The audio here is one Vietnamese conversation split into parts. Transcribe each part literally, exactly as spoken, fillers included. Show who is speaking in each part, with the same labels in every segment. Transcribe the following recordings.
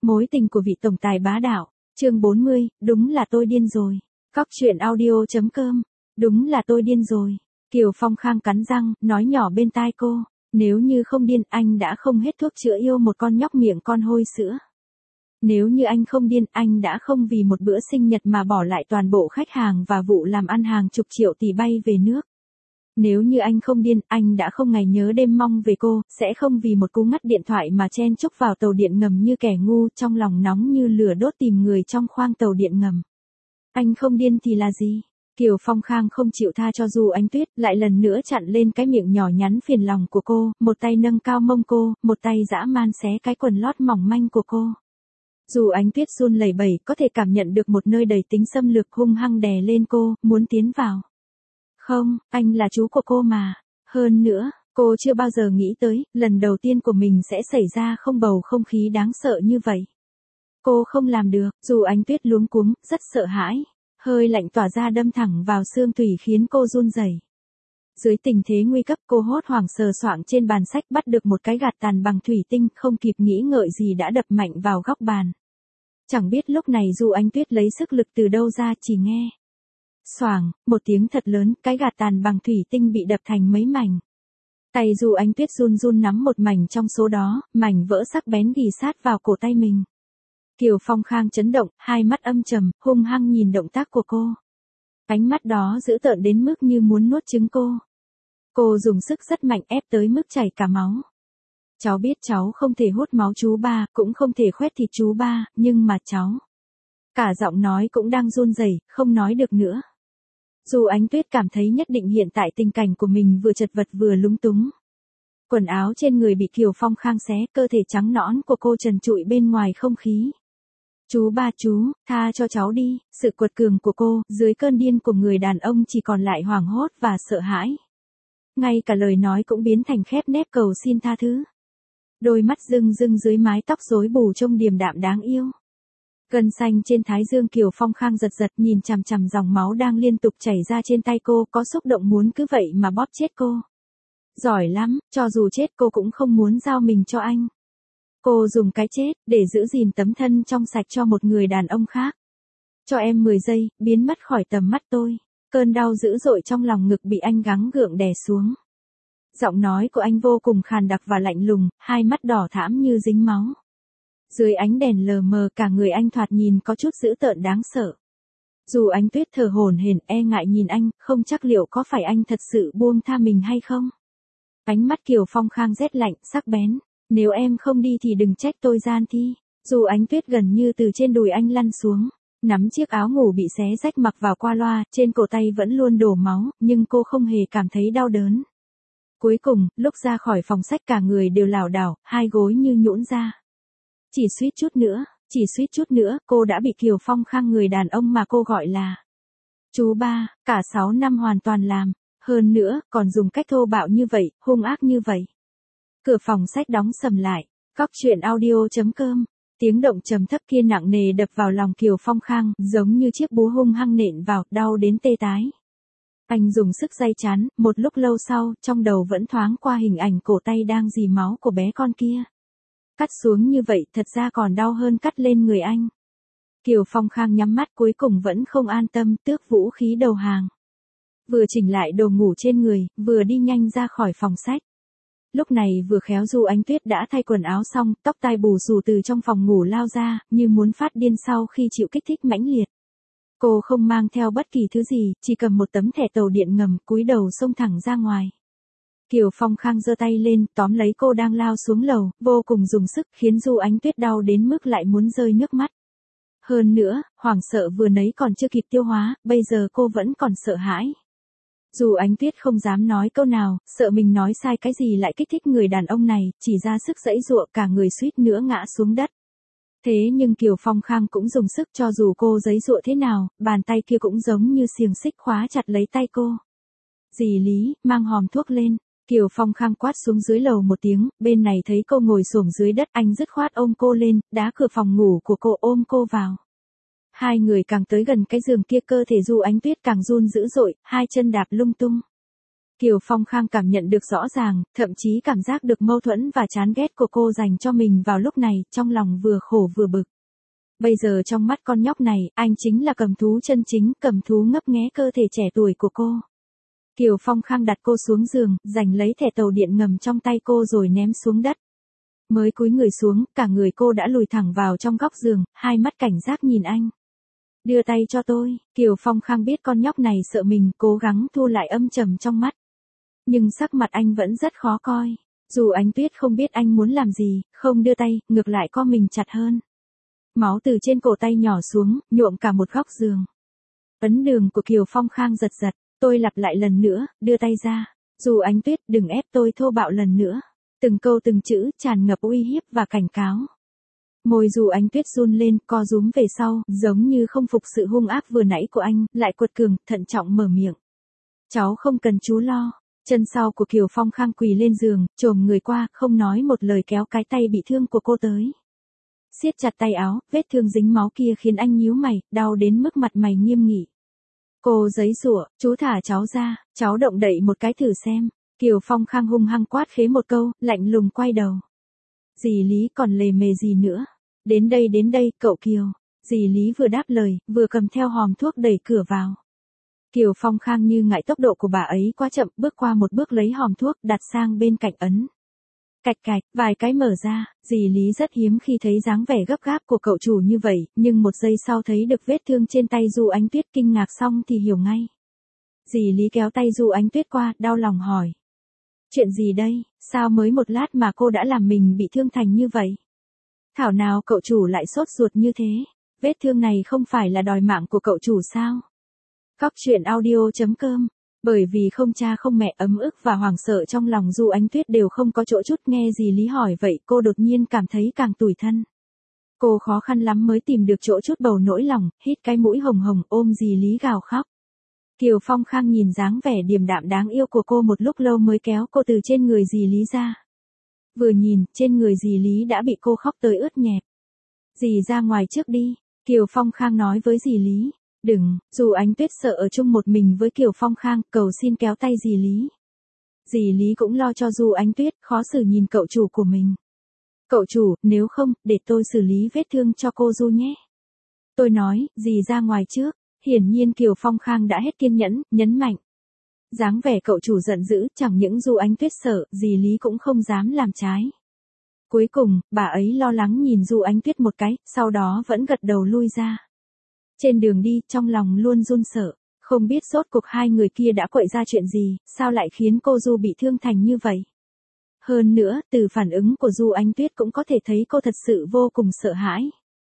Speaker 1: Mối tình của vị tổng tài bá đạo, chương bốn mươi, đúng là tôi điên rồi. Cóc truyện audio.com, đúng là tôi điên rồi. Kiều Phong Khang cắn răng, nói nhỏ bên tai cô, nếu như không điên anh đã không hết thuốc chữa yêu một con nhóc miệng con hôi sữa. Nếu như anh không điên anh đã không vì một bữa sinh nhật mà bỏ lại toàn bộ khách hàng và vụ làm ăn hàng chục triệu tỷ bay về nước. Nếu như anh không điên, anh đã không ngày nhớ đêm mong về cô, sẽ không vì một cú ngắt điện thoại mà chen chúc vào tàu điện ngầm như kẻ ngu, trong lòng nóng như lửa đốt tìm người trong khoang tàu điện ngầm. Anh không điên thì là gì? Kiều Phong Khang không chịu tha cho Du Ánh Tuyết, lại lần nữa chặn lên cái miệng nhỏ nhắn phiền lòng của cô, một tay nâng cao mông cô, một tay dã man xé cái quần lót mỏng manh của cô. Du Ánh Tuyết run lẩy bẩy, có thể cảm nhận được một nơi đầy tính xâm lược hung hăng đè lên cô, muốn tiến vào. Không, anh là chú của cô mà. Hơn nữa, cô chưa bao giờ nghĩ tới, lần đầu tiên của mình sẽ xảy ra không bầu không khí đáng sợ như vậy. Cô không làm được, dù Ánh Tuyết luống cuống, rất sợ hãi. Hơi lạnh tỏa ra đâm thẳng vào xương tủy khiến cô run rẩy. Dưới tình thế nguy cấp cô hốt hoảng sờ soạng trên bàn sách bắt được một cái gạt tàn bằng thủy tinh, không kịp nghĩ ngợi gì đã đập mạnh vào góc bàn. Chẳng biết lúc này Du Ánh Tuyết lấy sức lực từ đâu ra, chỉ nghe. Xoảng, một tiếng thật lớn, cái gạt tàn bằng thủy tinh bị đập thành mấy mảnh. Tay Du Ánh Tuyết run run nắm một mảnh trong số đó, mảnh vỡ sắc bén ghì sát vào cổ tay mình. Kiều Phong Khang chấn động, hai mắt âm trầm, hung hăng nhìn động tác của cô. Ánh mắt đó dữ tợn đến mức như muốn nuốt trứng cô. Cô dùng sức rất mạnh ép tới mức chảy cả máu. Cháu biết cháu không thể hút máu chú ba, cũng không thể khoét thịt chú ba, nhưng mà cháu. Cả giọng nói cũng đang run rẩy, không nói được nữa. Du Ánh Tuyết cảm thấy nhất định hiện tại tình cảnh của mình vừa chật vật vừa lúng túng. Quần áo trên người bị Kiều Phong Khang xé, cơ thể trắng nõn của cô trần trụi bên ngoài không khí. Chú ba chú, tha cho cháu đi, sự quật cường của cô, dưới cơn điên của người đàn ông chỉ còn lại hoảng hốt và sợ hãi. Ngay cả lời nói cũng biến thành khép nép cầu xin tha thứ. Đôi mắt rưng rưng dưới mái tóc rối bù trông điềm đạm đáng yêu. Gân xanh trên thái dương Kiều Phong Khang giật giật nhìn chằm chằm dòng máu đang liên tục chảy ra trên tay cô, có xúc động muốn cứ vậy mà bóp chết cô. Giỏi lắm, cho dù chết cô cũng không muốn giao mình cho anh. Cô dùng cái chết, để giữ gìn tấm thân trong sạch cho một người đàn ông khác. Cho em mười giây, biến mất khỏi tầm mắt tôi. Cơn đau dữ dội trong lòng ngực bị anh gắng gượng đè xuống. Giọng nói của anh vô cùng khàn đặc và lạnh lùng, hai mắt đỏ thẫm như dính máu. Dưới ánh đèn lờ mờ cả người anh thoạt nhìn có chút dữ tợn đáng sợ. Dù Ánh Tuyết thở hổn hển e ngại nhìn anh, không chắc liệu có phải anh thật sự buông tha mình hay không. Ánh mắt Kiều Phong Khang rét lạnh, sắc bén. Nếu em không đi thì đừng trách tôi gian thi. Dù Ánh Tuyết gần như từ trên đùi anh lăn xuống, nắm chiếc áo ngủ bị xé rách mặc vào qua loa, trên cổ tay vẫn luôn đổ máu, nhưng cô không hề cảm thấy đau đớn. Cuối cùng, lúc ra khỏi phòng sách cả người đều lảo đảo, hai gối như nhũn ra. Chỉ suýt chút nữa, chỉ suýt chút nữa, cô đã bị Kiều Phong Khang người đàn ông mà cô gọi là chú ba, cả sáu năm hoàn toàn làm, hơn nữa, còn dùng cách thô bạo như vậy, hung ác như vậy. Cửa phòng sách đóng sầm lại, cóc truyện audio.com, tiếng động trầm thấp kia nặng nề đập vào lòng Kiều Phong Khang, giống như chiếc búa hung hăng nện vào, đau đến tê tái. Anh dùng sức day chán, một lúc lâu sau, trong đầu vẫn thoáng qua hình ảnh cổ tay đang rỉ máu của bé con kia. Cắt xuống như vậy thật ra còn đau hơn cắt lên người anh. Kiều Phong Khang nhắm mắt cuối cùng vẫn không an tâm, tước vũ khí đầu hàng. Vừa chỉnh lại đồ ngủ trên người, vừa đi nhanh ra khỏi phòng sách. Lúc này vừa khéo Du Ánh Tuyết đã thay quần áo xong, tóc tai bù xù từ trong phòng ngủ lao ra, như muốn phát điên sau khi chịu kích thích mãnh liệt. Cô không mang theo bất kỳ thứ gì, chỉ cầm một tấm thẻ tàu điện ngầm, cúi đầu xông thẳng ra ngoài. Kiều Phong Khang giơ tay lên, tóm lấy cô đang lao xuống lầu, vô cùng dùng sức, khiến Du Ánh Tuyết đau đến mức lại muốn rơi nước mắt. Hơn nữa, hoảng sợ vừa nấy còn chưa kịp tiêu hóa, bây giờ cô vẫn còn sợ hãi. Dù Ánh Tuyết không dám nói câu nào, sợ mình nói sai cái gì lại kích thích người đàn ông này, chỉ ra sức giãy giụa cả người suýt nữa ngã xuống đất. Thế nhưng Kiều Phong Khang cũng dùng sức, cho dù cô giãy giụa thế nào, bàn tay kia cũng giống như xiềng xích khóa chặt lấy tay cô. Dì Lý, mang hòm thuốc lên. Kiều Phong Khang quát xuống dưới lầu một tiếng, bên này thấy cô ngồi xổm dưới đất, anh dứt khoát ôm cô lên, đá cửa phòng ngủ của cô ôm cô vào. Hai người càng tới gần cái giường kia cơ thể Du Ánh Tuyết càng run dữ dội, hai chân đạp lung tung. Kiều Phong Khang cảm nhận được rõ ràng, thậm chí cảm giác được mâu thuẫn và chán ghét của cô dành cho mình vào lúc này, trong lòng vừa khổ vừa bực. Bây giờ trong mắt con nhóc này, anh chính là cầm thú chân chính, cầm thú ngấp nghé cơ thể trẻ tuổi của cô. Kiều Phong Khang đặt cô xuống giường, giành lấy thẻ tàu điện ngầm trong tay cô rồi ném xuống đất. Mới cúi người xuống, cả người cô đã lùi thẳng vào trong góc giường, hai mắt cảnh giác nhìn anh. Đưa tay cho tôi, Kiều Phong Khang biết con nhóc này sợ mình, cố gắng thu lại âm trầm trong mắt. Nhưng sắc mặt anh vẫn rất khó coi. Dù Ánh Tuyết không biết anh muốn làm gì, không đưa tay, ngược lại co mình chặt hơn. Máu từ trên cổ tay nhỏ xuống, nhuộm cả một góc giường. Ấn đường của Kiều Phong Khang giật giật, tôi lặp lại lần nữa, đưa tay ra. Dù Ánh Tuyết, đừng ép tôi thô bạo lần nữa. Từng câu từng chữ tràn ngập uy hiếp và cảnh cáo. Môi Dù Ánh Tuyết run lên, co rúm về sau, giống như không phục sự hung ác vừa nãy của anh, lại quật cường, thận trọng mở miệng. Cháu không cần chú lo. Chân sau của Kiều Phong Khang quỳ lên giường, chồm người qua, không nói một lời kéo cái tay bị thương của cô tới. Siết chặt tay áo, vết thương dính máu kia khiến anh nhíu mày, đau đến mức mặt mày nghiêm nghị. Cô giấy giụa, chú thả cháu ra, cháu động đậy một cái thử xem. Kiều Phong Khang hung hăng quát khế một câu, lạnh lùng quay đầu. Dì Lý còn lề mề gì nữa? Đến đây đến đây, cậu Kiều. Dì Lý vừa đáp lời, vừa cầm theo hòm thuốc đẩy cửa vào. Kiều Phong Khang như ngại tốc độ của bà ấy quá chậm, bước qua một bước lấy hòm thuốc đặt sang bên cạnh ấn. Cạch cạch, vài cái mở ra, dì Lý rất hiếm khi thấy dáng vẻ gấp gáp của cậu chủ như vậy, nhưng một giây sau thấy được vết thương trên tay Du Ánh Tuyết kinh ngạc xong thì hiểu ngay. Dì Lý kéo tay Du Ánh Tuyết qua, đau lòng hỏi. Chuyện gì đây, sao mới một lát mà cô đã làm mình bị thương thành như vậy? Thảo nào cậu chủ lại sốt ruột như thế, vết thương này không phải là đòi mạng của cậu chủ sao? Cóc truyện audio chấm com. Bởi vì không cha không mẹ, ấm ức và hoảng sợ trong lòng Du Ánh Tuyết đều không có chỗ chút, nghe dì Lý hỏi vậy cô đột nhiên cảm thấy càng tủi thân. Cô khó khăn lắm mới tìm được chỗ chút bầu nỗi lòng, hít cái mũi hồng hồng ôm dì Lý gào khóc. Kiều Phong Khang nhìn dáng vẻ điềm đạm đáng yêu của cô một lúc lâu mới kéo cô từ trên người dì Lý ra. Vừa nhìn, trên người dì Lý đã bị cô khóc tới ướt nhẹp. Dì ra ngoài trước đi, Kiều Phong Khang nói với dì Lý. Đừng, Dù Ánh Tuyết sợ ở chung một mình với Kiều Phong Khang, cầu xin kéo tay dì Lý. Dì Lý cũng lo cho Dù Ánh Tuyết, khó xử nhìn cậu chủ của mình. Cậu chủ, nếu không, để tôi xử lý vết thương cho cô Du nhé. Tôi nói, dì ra ngoài trước. Hiển nhiên Kiều Phong Khang đã hết kiên nhẫn, nhấn mạnh. Dáng vẻ cậu chủ giận dữ, chẳng những Dù Ánh Tuyết sợ, dì Lý cũng không dám làm trái. Cuối cùng, bà ấy lo lắng nhìn Dù Ánh Tuyết một cái, sau đó vẫn gật đầu lui ra. Trên đường đi, trong lòng luôn run sợ, không biết rốt cuộc hai người kia đã quậy ra chuyện gì, sao lại khiến cô Du bị thương thành như vậy. Hơn nữa, từ phản ứng của Du Ánh Tuyết cũng có thể thấy cô thật sự vô cùng sợ hãi.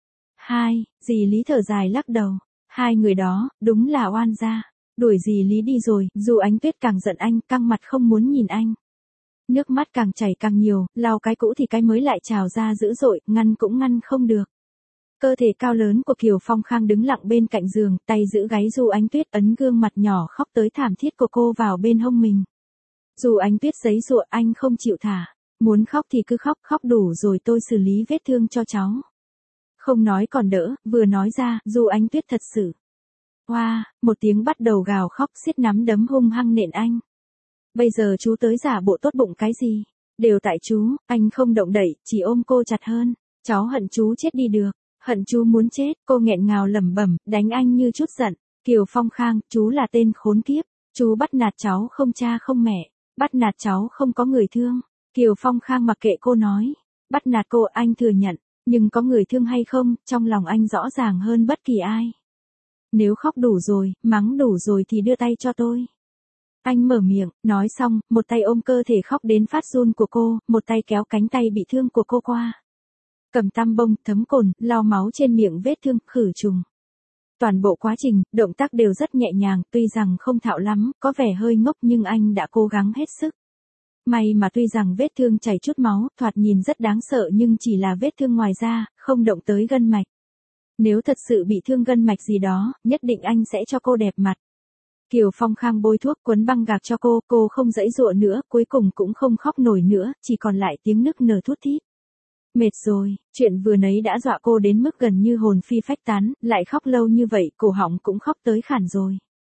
Speaker 1: Hai, dì Lý thở dài lắc đầu, hai người đó, đúng là oan gia. Đuổi dì Lý đi rồi, Du Ánh Tuyết càng giận anh, căng mặt không muốn nhìn anh. Nước mắt càng chảy càng nhiều, lau cái cũ thì cái mới lại trào ra dữ dội, ngăn cũng ngăn không được. Cơ thể cao lớn của Kiều Phong Khang đứng lặng bên cạnh giường, tay giữ gáy Du Ánh Tuyết, ấn gương mặt nhỏ khóc tới thảm thiết của cô vào bên hông mình. Dù Ánh Tuyết giấy giụa, anh không chịu thả. Muốn khóc thì cứ khóc, khóc đủ rồi tôi xử lý vết thương cho cháu. Không nói còn đỡ, vừa nói ra, Dù Ánh Tuyết thật sự. Hoa, wow, một tiếng bắt đầu gào khóc, xiết nắm đấm hung hăng nện anh. Bây giờ chú tới giả bộ tốt bụng cái gì? Đều tại chú, anh không động đậy, chỉ ôm cô chặt hơn. Cháu hận chú chết đi được. Hận chú muốn chết, cô nghẹn ngào lẩm bẩm, đánh anh như chút giận. Kiều Phong Khang, chú là tên khốn kiếp. Chú bắt nạt cháu không cha không mẹ. Bắt nạt cháu không có người thương. Kiều Phong Khang mặc kệ cô nói. Bắt nạt cô anh thừa nhận. Nhưng có người thương hay không, trong lòng anh rõ ràng hơn bất kỳ ai. Nếu khóc đủ rồi, mắng đủ rồi thì đưa tay cho tôi. Anh mở miệng, nói xong, một tay ôm cơ thể khóc đến phát run của cô, một tay kéo cánh tay bị thương của cô qua. Cầm tăm bông, thấm cồn, lau máu trên miệng vết thương, khử trùng. Toàn bộ quá trình, động tác đều rất nhẹ nhàng, tuy rằng không thạo lắm, có vẻ hơi ngốc nhưng anh đã cố gắng hết sức. May mà tuy rằng vết thương chảy chút máu, thoạt nhìn rất đáng sợ nhưng chỉ là vết thương ngoài da, không động tới gân mạch. Nếu thật sự bị thương gân mạch gì đó, nhất định anh sẽ cho cô đẹp mặt. Kiều Phong Khang bôi thuốc quấn băng gạc cho cô, cô không giãy giụa nữa, cuối cùng cũng không khóc nổi nữa, chỉ còn lại tiếng nức nở thút thít. Mệt rồi, chuyện vừa nấy đã dọa cô đến mức gần như hồn phi phách tán, lại khóc lâu như vậy, cổ họng cũng khóc tới khản rồi.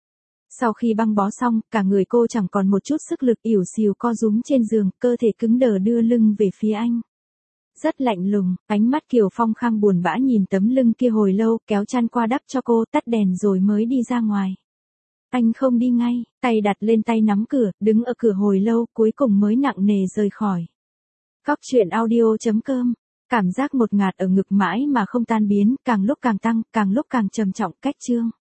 Speaker 1: Sau khi băng bó xong, cả người cô chẳng còn một chút sức lực, ỉu xìu co rúm trên giường, cơ thể cứng đờ đưa lưng về phía anh. Rất lạnh lùng, ánh mắt Kiều Phong Khang buồn bã nhìn tấm lưng kia hồi lâu, kéo chăn qua đắp cho cô, tắt đèn rồi mới đi ra ngoài. Anh không đi ngay, tay đặt lên tay nắm cửa, đứng ở cửa hồi lâu, cuối cùng mới nặng nề rời khỏi. Cóc truyện audio chấm com. Cảm giác ngột ngạt ở ngực mãi mà không tan biến, càng lúc càng tăng, càng lúc càng trầm trọng. Cách chương.